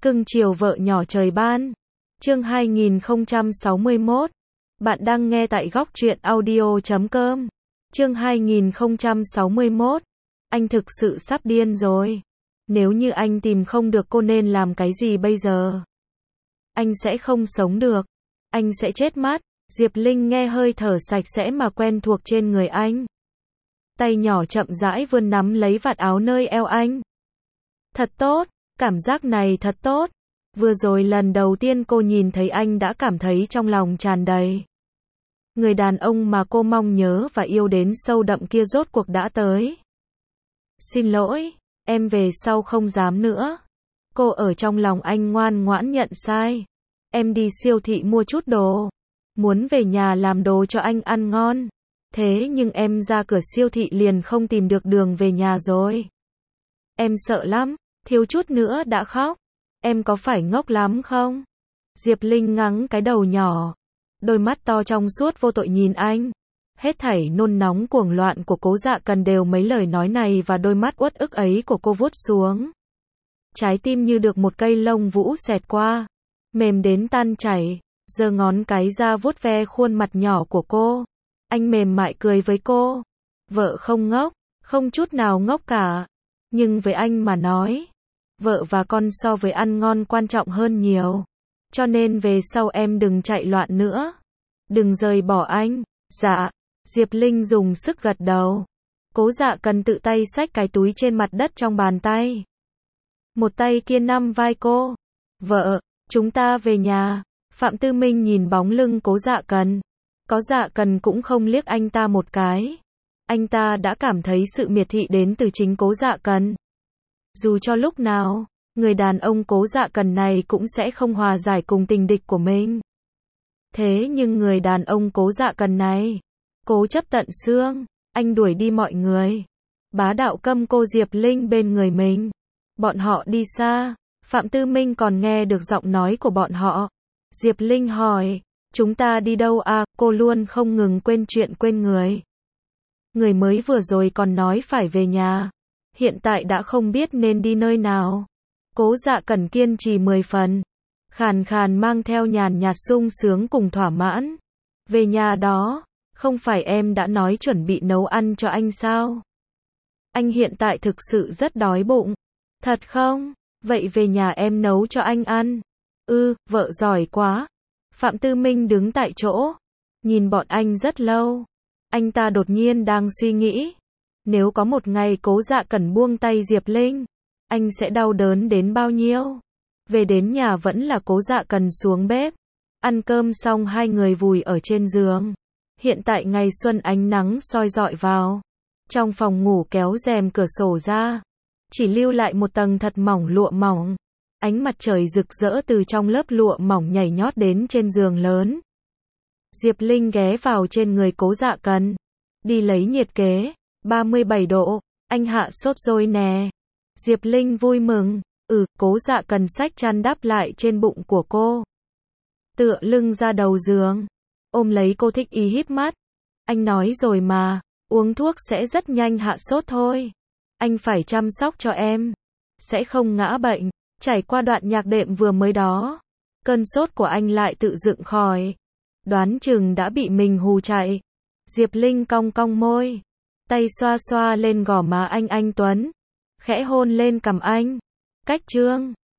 Cưng chiều vợ nhỏ trời ban. Chương 2061. Bạn đang nghe tại góc truyện audio.com. Chương 2061. Anh thực sự sắp điên rồi. Nếu như anh tìm không được cô nên làm cái gì bây giờ? Anh sẽ không sống được. Anh sẽ chết mất. Diệp Linh nghe hơi thở sạch sẽ mà quen thuộc trên người anh. Tay nhỏ chậm rãi vươn nắm lấy vạt áo nơi eo anh. Thật tốt, cảm giác này thật tốt. Vừa rồi lần đầu tiên cô nhìn thấy anh đã cảm thấy trong lòng tràn đầy. Người đàn ông mà cô mong nhớ và yêu đến sâu đậm kia rốt cuộc đã tới. Xin lỗi, em về sau không dám nữa. Cô ở trong lòng anh ngoan ngoãn nhận sai. Em đi siêu thị mua chút đồ. Muốn về nhà làm đồ cho anh ăn ngon. Thế nhưng em ra cửa siêu thị liền không tìm được đường về nhà rồi. Em sợ lắm, thiếu chút nữa đã khóc. Em có phải ngốc lắm không? Diệp Linh ngắng cái đầu nhỏ. Đôi mắt to trong suốt vô tội nhìn anh. Hết thảy nôn nóng cuồng loạn của Cố Dạ Cần đều mấy lời nói này và đôi mắt uất ức ấy của cô vuốt xuống. Trái tim như được một cây lông vũ xẹt qua. Mềm đến tan chảy. Giơ ngón cái ra vuốt ve khuôn mặt nhỏ của cô. Anh mềm mại cười với cô. Vợ không ngốc, không chút nào ngốc cả. Nhưng với anh mà nói, vợ và con so với ăn ngon quan trọng hơn nhiều. Cho nên về sau em đừng chạy loạn nữa. Đừng rời bỏ anh. Dạ. Diệp Linh dùng sức gật đầu. Cố Dạ Cần tự tay xách cái túi trên mặt đất trong bàn tay. Một tay kia nắm vai cô. Vợ, chúng ta về nhà. Phạm Tư Minh nhìn bóng lưng Cố Dạ Cần. Cố Dạ Cần cũng không liếc anh ta một cái. Anh ta đã cảm thấy sự miệt thị đến từ chính Cố Dạ Cần. Dù cho lúc nào, người đàn ông Cố Dạ Cần này cũng sẽ không hòa giải cùng tình địch của mình. Thế nhưng người đàn ông Cố Dạ Cần này, cố chấp tận xương, anh đuổi đi mọi người. Bá đạo câm cô Diệp Linh bên người mình. Bọn họ đi xa, Phạm Tư Minh còn nghe được giọng nói của bọn họ. Diệp Linh hỏi, chúng ta đi đâu à? Cô luôn không ngừng quên chuyện quên người. Người mới vừa rồi còn nói phải về nhà. Hiện tại đã không biết nên đi nơi nào. Cố Dạ Cần kiên trì 10 phần. Khàn khàn mang theo nhàn nhạt sung sướng cùng thỏa mãn. Về nhà đó, không phải em đã nói chuẩn bị nấu ăn cho anh sao? Anh hiện tại thực sự rất đói bụng. Thật không? Vậy về nhà em nấu cho anh ăn. Vợ giỏi quá. Phạm Tư Minh đứng tại chỗ. Nhìn bọn anh rất lâu. Anh ta đột nhiên đang suy nghĩ. Nếu có một ngày Cố Dạ Cần buông tay Diệp Linh, anh sẽ đau đớn đến bao nhiêu? Về đến nhà vẫn là Cố Dạ Cần xuống bếp. Ăn cơm xong hai người vùi ở trên giường. Hiện tại ngày xuân ánh nắng soi rọi vào. Trong phòng ngủ kéo rèm cửa sổ ra. Chỉ lưu lại một tầng thật mỏng lụa mỏng. Ánh mặt trời rực rỡ từ trong lớp lụa mỏng nhảy nhót đến trên giường lớn. Diệp Linh ghé vào trên người Cố Dạ Cần. Đi lấy nhiệt kế. 37 độ. Anh hạ sốt rồi nè. Diệp Linh vui mừng. Cố Dạ Cần xách chăn đắp lại trên bụng của cô. Tựa lưng ra đầu giường. Ôm lấy cô thích ý híp mắt. Anh nói rồi mà. Uống thuốc sẽ rất nhanh hạ sốt thôi. Anh phải chăm sóc cho em. Sẽ không ngã bệnh. Trải qua đoạn nhạc đệm vừa mới đó. Cơn sốt của anh lại tự dựng khỏi. Đoán chừng đã bị mình hù chạy. Diệp Linh cong cong môi. Tay xoa xoa lên gò má anh Tuấn. Khẽ hôn lên cằm anh. Cách trương.